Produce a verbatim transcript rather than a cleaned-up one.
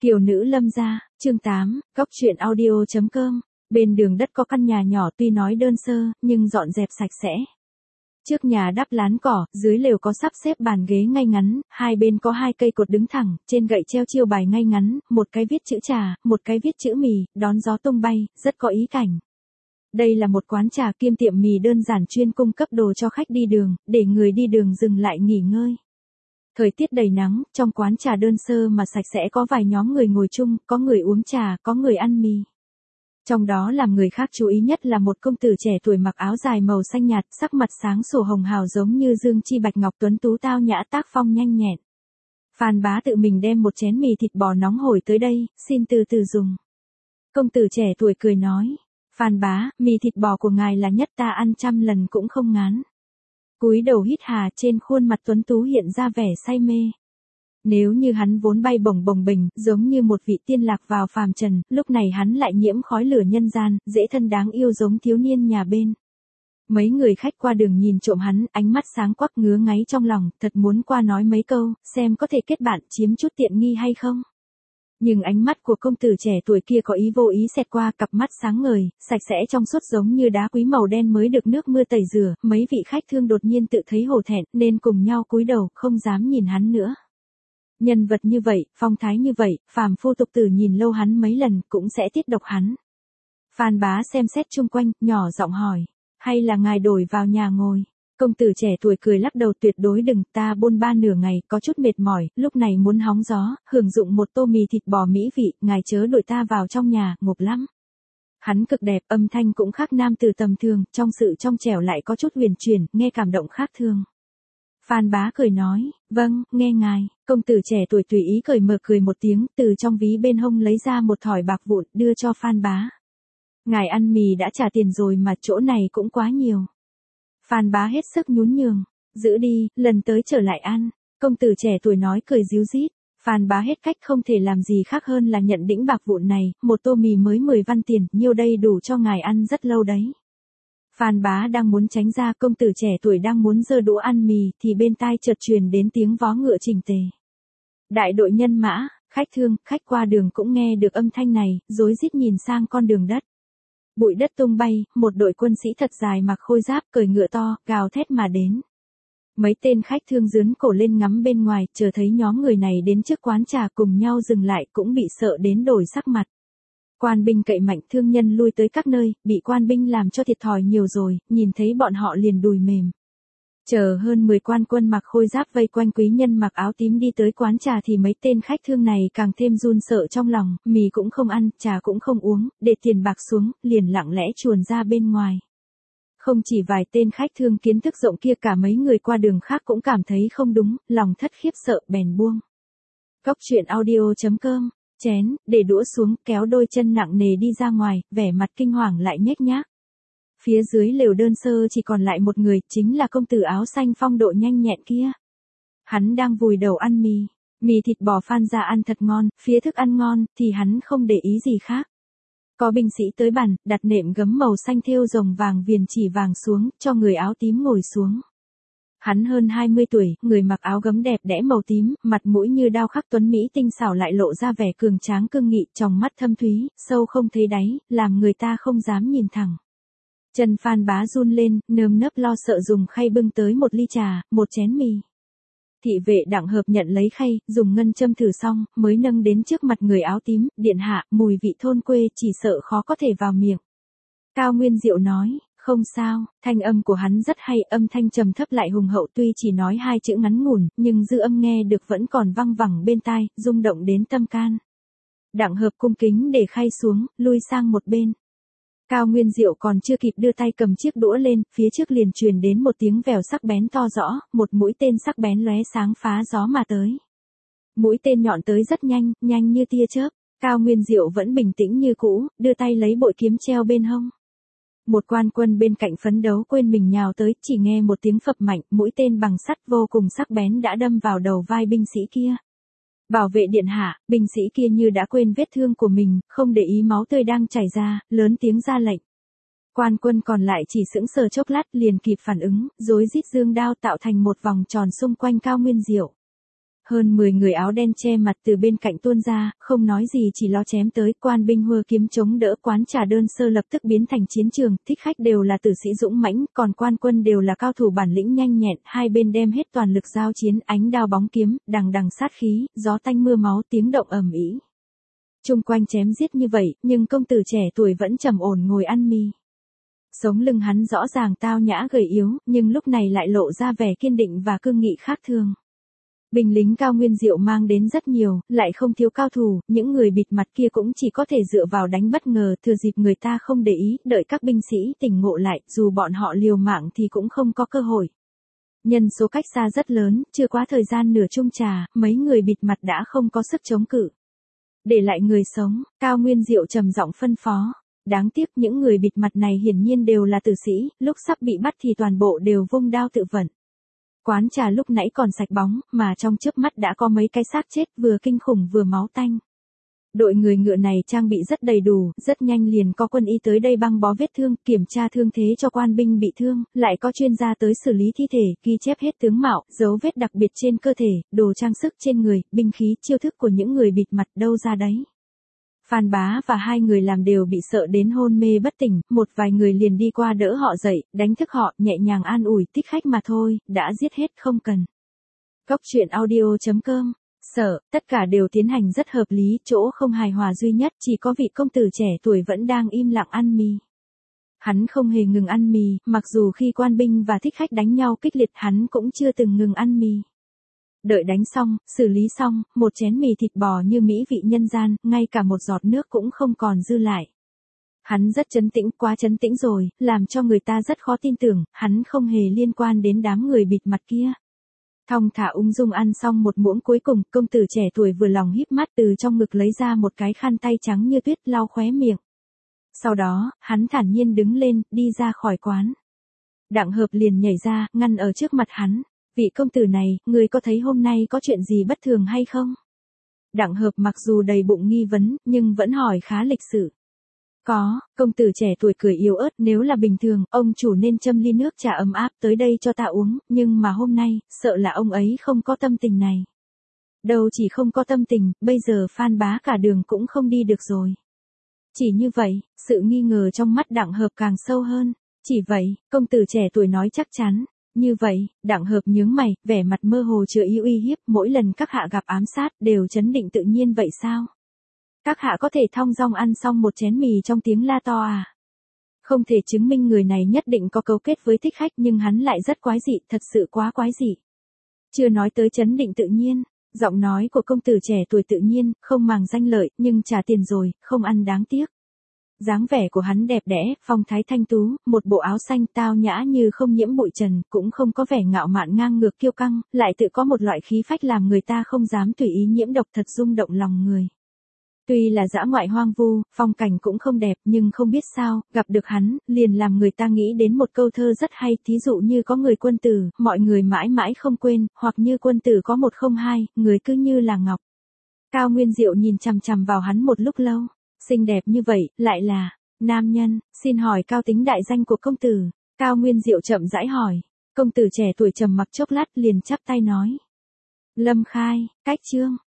Kiều nữ lâm gia, chương tám, góc truyện audio chấm com. Bên đường đất có căn nhà nhỏ tuy nói đơn sơ, nhưng dọn dẹp sạch sẽ. Trước nhà đắp lán cỏ, dưới lều có sắp xếp bàn ghế ngay ngắn, hai bên có hai cây cột đứng thẳng, trên gậy treo chiêu bài ngay ngắn, một cái viết chữ trà, một cái viết chữ mì, đón gió tung bay, rất có ý cảnh. Đây là một quán trà kiêm tiệm mì đơn giản chuyên cung cấp đồ cho khách đi đường, để người đi đường dừng lại nghỉ ngơi. Thời tiết đầy nắng, trong quán trà đơn sơ mà sạch sẽ có vài nhóm người ngồi chung, có người uống trà, có người ăn mì. Trong đó làm người khác chú ý nhất là một công tử trẻ tuổi mặc áo dài màu xanh nhạt, sắc mặt sáng sủa hồng hào giống như dương chi bạch ngọc tuấn tú tao nhã tác phong nhanh nhẹn. Phan Bá tự mình đem một chén mì thịt bò nóng hổi tới đây, xin từ từ dùng. Công tử trẻ tuổi cười nói, Phan Bá, mì thịt bò của ngài là nhất ta ăn trăm lần cũng không ngán. Cúi đầu hít hà, trên khuôn mặt tuấn tú hiện ra vẻ say mê. Nếu như hắn vốn bay bổng bồng bềnh, giống như một vị tiên lạc vào phàm trần, lúc này hắn lại nhiễm khói lửa nhân gian, dễ thân đáng yêu giống thiếu niên nhà bên. Mấy người khách qua đường nhìn trộm hắn, ánh mắt sáng quắc ngứa ngáy trong lòng, thật muốn qua nói mấy câu, xem có thể kết bạn chiếm chút tiện nghi hay không. Nhưng ánh mắt của công tử trẻ tuổi kia có ý vô ý xẹt qua, cặp mắt sáng ngời, sạch sẽ trong suốt giống như đá quý màu đen mới được nước mưa tẩy rửa, mấy vị khách thương đột nhiên tự thấy hổ thẹn, nên cùng nhau cúi đầu, không dám nhìn hắn nữa. Nhân vật như vậy, phong thái như vậy, phàm phu tục tử nhìn lâu hắn mấy lần, cũng sẽ tiết độc hắn. Phan Bá xem xét chung quanh, nhỏ giọng hỏi, hay là ngài đổi vào nhà ngồi? Công tử trẻ tuổi cười lắc đầu, tuyệt đối đừng, ta bôn ba nửa ngày, có chút mệt mỏi, lúc này muốn hóng gió, hưởng dụng một tô mì thịt bò mỹ vị, ngài chớ đuổi ta vào trong nhà, ngộp lắm. Hắn cực đẹp, âm thanh cũng khác nam từ tầm thường, trong sự trong trẻo lại có chút huyền chuyển, nghe cảm động khác thường. Phan Bá cười nói, vâng, nghe ngài. Công tử trẻ tuổi tùy ý cười mở cười một tiếng, từ trong ví bên hông lấy ra một thỏi bạc vụn, đưa cho Phan Bá. Ngài ăn mì đã trả tiền rồi mà chỗ này cũng quá nhiều. Phan Bá hết sức nhún nhường, giữ đi, lần tới trở lại ăn. Công tử trẻ tuổi nói cười ríu rít. Phan Bá hết cách không thể làm gì khác hơn là nhận đĩnh bạc vụn này, một tô mì mới mười văn tiền, nhiêu đây đủ cho ngài ăn rất lâu đấy. Phan Bá đang muốn tránh ra, công tử trẻ tuổi đang muốn giơ đũa ăn mì, thì bên tai chợt truyền đến tiếng vó ngựa chỉnh tề. Đại đội nhân mã, khách thương, khách qua đường cũng nghe được âm thanh này, rối rít nhìn sang con đường đất. Bụi đất tung bay, một đội quân sĩ thật dài mặc khôi giáp, cởi ngựa to, gào thét mà đến. Mấy tên khách thương giướn cổ lên ngắm bên ngoài, chờ thấy nhóm người này đến trước quán trà cùng nhau dừng lại, cũng bị sợ đến đổi sắc mặt. Quan binh cậy mạnh, thương nhân lui tới các nơi, bị quan binh làm cho thiệt thòi nhiều rồi, nhìn thấy bọn họ liền đùi mềm. Chờ hơn mười quan quân mặc khôi giáp vây quanh quý nhân mặc áo tím đi tới quán trà thì mấy tên khách thương này càng thêm run sợ trong lòng, mì cũng không ăn, trà cũng không uống, để tiền bạc xuống, liền lặng lẽ chuồn ra bên ngoài. Không chỉ vài tên khách thương kiến thức rộng kia, cả mấy người qua đường khác cũng cảm thấy không đúng, lòng thất khiếp sợ bèn buông. Góc truyện audio chấm com. Chén, để đũa xuống, kéo đôi chân nặng nề đi ra ngoài, vẻ mặt kinh hoàng lại nhếch nhác. Phía dưới lều đơn sơ chỉ còn lại một người, chính là công tử áo xanh phong độ nhanh nhẹn kia. Hắn đang vùi đầu ăn mì, mì thịt bò Phan ra ăn thật ngon, phía thức ăn ngon, thì hắn không để ý gì khác. Có binh sĩ tới bàn, đặt nệm gấm màu xanh thêu rồng vàng viền chỉ vàng xuống, cho người áo tím ngồi xuống. Hắn hơn hai mươi tuổi, người mặc áo gấm đẹp đẽ màu tím, mặt mũi như đao khắc tuấn mỹ tinh xảo lại lộ ra vẻ cường tráng cương nghị, tròng mắt thâm thúy, sâu không thấy đáy, làm người ta không dám nhìn thẳng. Chân Phan Bá run lên, nơm nớp lo sợ dùng khay bưng tới một ly trà, một chén mì. Thị vệ đặng hợp nhận lấy khay, dùng ngân châm thử xong, mới nâng đến trước mặt người áo tím, điện hạ, mùi vị thôn quê chỉ sợ khó có thể vào miệng. Cao Nguyên Diệu nói. Không sao, thanh âm của hắn rất hay, âm thanh trầm thấp lại hùng hậu, tuy chỉ nói hai chữ ngắn ngủn, nhưng dư âm nghe được vẫn còn văng vẳng bên tai, rung động đến tâm can. Đặng hợp cung kính để khay xuống, lui sang một bên. Cao Nguyên Diệu còn chưa kịp đưa tay cầm chiếc đũa lên, phía trước liền truyền đến một tiếng vèo sắc bén to rõ, một mũi tên sắc bén lóe sáng phá gió mà tới. Mũi tên nhọn tới rất nhanh, nhanh như tia chớp. Cao Nguyên Diệu vẫn bình tĩnh như cũ, đưa tay lấy bội kiếm treo bên hông. Một quan quân bên cạnh phấn đấu quên mình nhào tới, chỉ nghe một tiếng phập mạnh, mũi tên bằng sắt vô cùng sắc bén đã đâm vào đầu vai binh sĩ kia. Bảo vệ điện hạ, binh sĩ kia như đã quên vết thương của mình, không để ý máu tươi đang chảy ra, lớn tiếng ra lệnh. Quan quân còn lại chỉ sững sờ chốc lát liền kịp phản ứng, rối rít giương đao tạo thành một vòng tròn xung quanh Cao Nguyên Diệu. Hơn mười người áo đen che mặt từ bên cạnh tuôn ra, không nói gì chỉ lo chém tới, quan binh hơ kiếm chống đỡ, quán trà đơn sơ lập tức biến thành chiến trường, thích khách đều là tử sĩ dũng mãnh, còn quan quân đều là cao thủ bản lĩnh nhanh nhẹn, hai bên đem hết toàn lực giao chiến, ánh đao bóng kiếm, đằng đằng sát khí, gió tanh mưa máu, tiếng động ầm ĩ. Chung quanh chém giết như vậy, nhưng công tử trẻ tuổi vẫn trầm ổn ngồi ăn mì. Sống lưng hắn rõ ràng tao nhã gầy yếu, nhưng lúc này lại lộ ra vẻ kiên định và cương nghị khác thường. Binh lính Cao Nguyên Diệu mang đến rất nhiều, lại không thiếu cao thủ, những người bịt mặt kia cũng chỉ có thể dựa vào đánh bất ngờ, thừa dịp người ta không để ý, đợi các binh sĩ tỉnh ngộ lại, dù bọn họ liều mạng thì cũng không có cơ hội. Nhân số cách xa rất lớn, chưa quá thời gian nửa chung trà, mấy người bịt mặt đã không có sức chống cự. Để lại người sống, Cao Nguyên Diệu trầm giọng phân phó. Đáng tiếc những người bịt mặt này hiển nhiên đều là tử sĩ, lúc sắp bị bắt thì toàn bộ đều vung đao tự vận. Quán trà lúc nãy còn sạch bóng, mà trong chớp mắt đã có mấy cái xác chết vừa kinh khủng vừa máu tanh. Đội người ngựa này trang bị rất đầy đủ, rất nhanh liền có quân y tới đây băng bó vết thương, kiểm tra thương thế cho quan binh bị thương, lại có chuyên gia tới xử lý thi thể, ghi chép hết tướng mạo, dấu vết đặc biệt trên cơ thể, đồ trang sức trên người, binh khí, chiêu thức của những người bịt mặt đâu ra đấy. Phan Bá và hai người làm đều bị sợ đến hôn mê bất tỉnh, một vài người liền đi qua đỡ họ dậy, đánh thức họ, nhẹ nhàng an ủi, thích khách mà thôi, đã giết hết không cần. Cốc truyện audio chấm com. Sợ, tất cả đều tiến hành rất hợp lý, chỗ không hài hòa duy nhất chỉ có vị công tử trẻ tuổi vẫn đang im lặng ăn mì. Hắn không hề ngừng ăn mì, mặc dù khi quan binh và thích khách đánh nhau kích liệt hắn cũng chưa từng ngừng ăn mì. Đợi đánh xong, xử lý xong, một chén mì thịt bò như mỹ vị nhân gian, ngay cả một giọt nước cũng không còn dư lại. Hắn rất trấn tĩnh, quá trấn tĩnh rồi, làm cho người ta rất khó tin tưởng, hắn không hề liên quan đến đám người bịt mặt kia. Thong thả ung dung ăn xong một muỗng cuối cùng, công tử trẻ tuổi vừa lòng híp mắt từ trong ngực lấy ra một cái khăn tay trắng như tuyết lau khóe miệng. Sau đó, hắn thản nhiên đứng lên, đi ra khỏi quán. Đặng Hợp liền nhảy ra, ngăn ở trước mặt hắn. Vị công tử này, người có thấy hôm nay có chuyện gì bất thường hay không? Đặng Hợp mặc dù đầy bụng nghi vấn, nhưng vẫn hỏi khá lịch sự. Có, công tử trẻ tuổi cười yếu ớt, nếu là bình thường, ông chủ nên châm ly nước trà ấm áp tới đây cho ta uống, nhưng mà hôm nay, sợ là ông ấy không có tâm tình này. Đâu chỉ không có tâm tình, bây giờ Phan Bá cả đường cũng không đi được rồi. Chỉ như vậy, sự nghi ngờ trong mắt Đặng Hợp càng sâu hơn. Chỉ vậy, công tử trẻ tuổi nói chắc chắn. Như vậy, Đặng Hợp nhướng mày, vẻ mặt mơ hồ chứa ý uy hiếp, mỗi lần các hạ gặp ám sát, đều chấn định tự nhiên vậy sao? Các hạ có thể thong dong ăn xong một chén mì trong tiếng la to à? Không thể chứng minh người này nhất định có cấu kết với thích khách nhưng hắn lại rất quái dị, thật sự quá quái dị. Chưa nói tới chấn định tự nhiên, giọng nói của công tử trẻ tuổi tự nhiên, không màng danh lợi, nhưng trả tiền rồi, không ăn đáng tiếc. Dáng vẻ của hắn đẹp đẽ, phong thái thanh tú, một bộ áo xanh tao nhã như không nhiễm bụi trần, cũng không có vẻ ngạo mạn ngang ngược kiêu căng, lại tự có một loại khí phách làm người ta không dám tùy ý nhiễm độc, thật rung động lòng người. Tuy là dã ngoại hoang vu, phong cảnh cũng không đẹp, nhưng không biết sao, gặp được hắn, liền làm người ta nghĩ đến một câu thơ rất hay, thí dụ như có người quân tử, mọi người mãi mãi không quên, hoặc như quân tử có một không hai, người cứ như là ngọc. Cao Nguyên Diệu nhìn chằm chằm vào hắn một lúc lâu. Xinh đẹp như vậy, lại là nam nhân, xin hỏi cao tính đại danh của công tử. Cao Nguyên Diệu chậm rãi hỏi. Công tử trẻ tuổi trầm mặc chốc lát liền chắp tay nói. Lâm Khai, Cách Chương.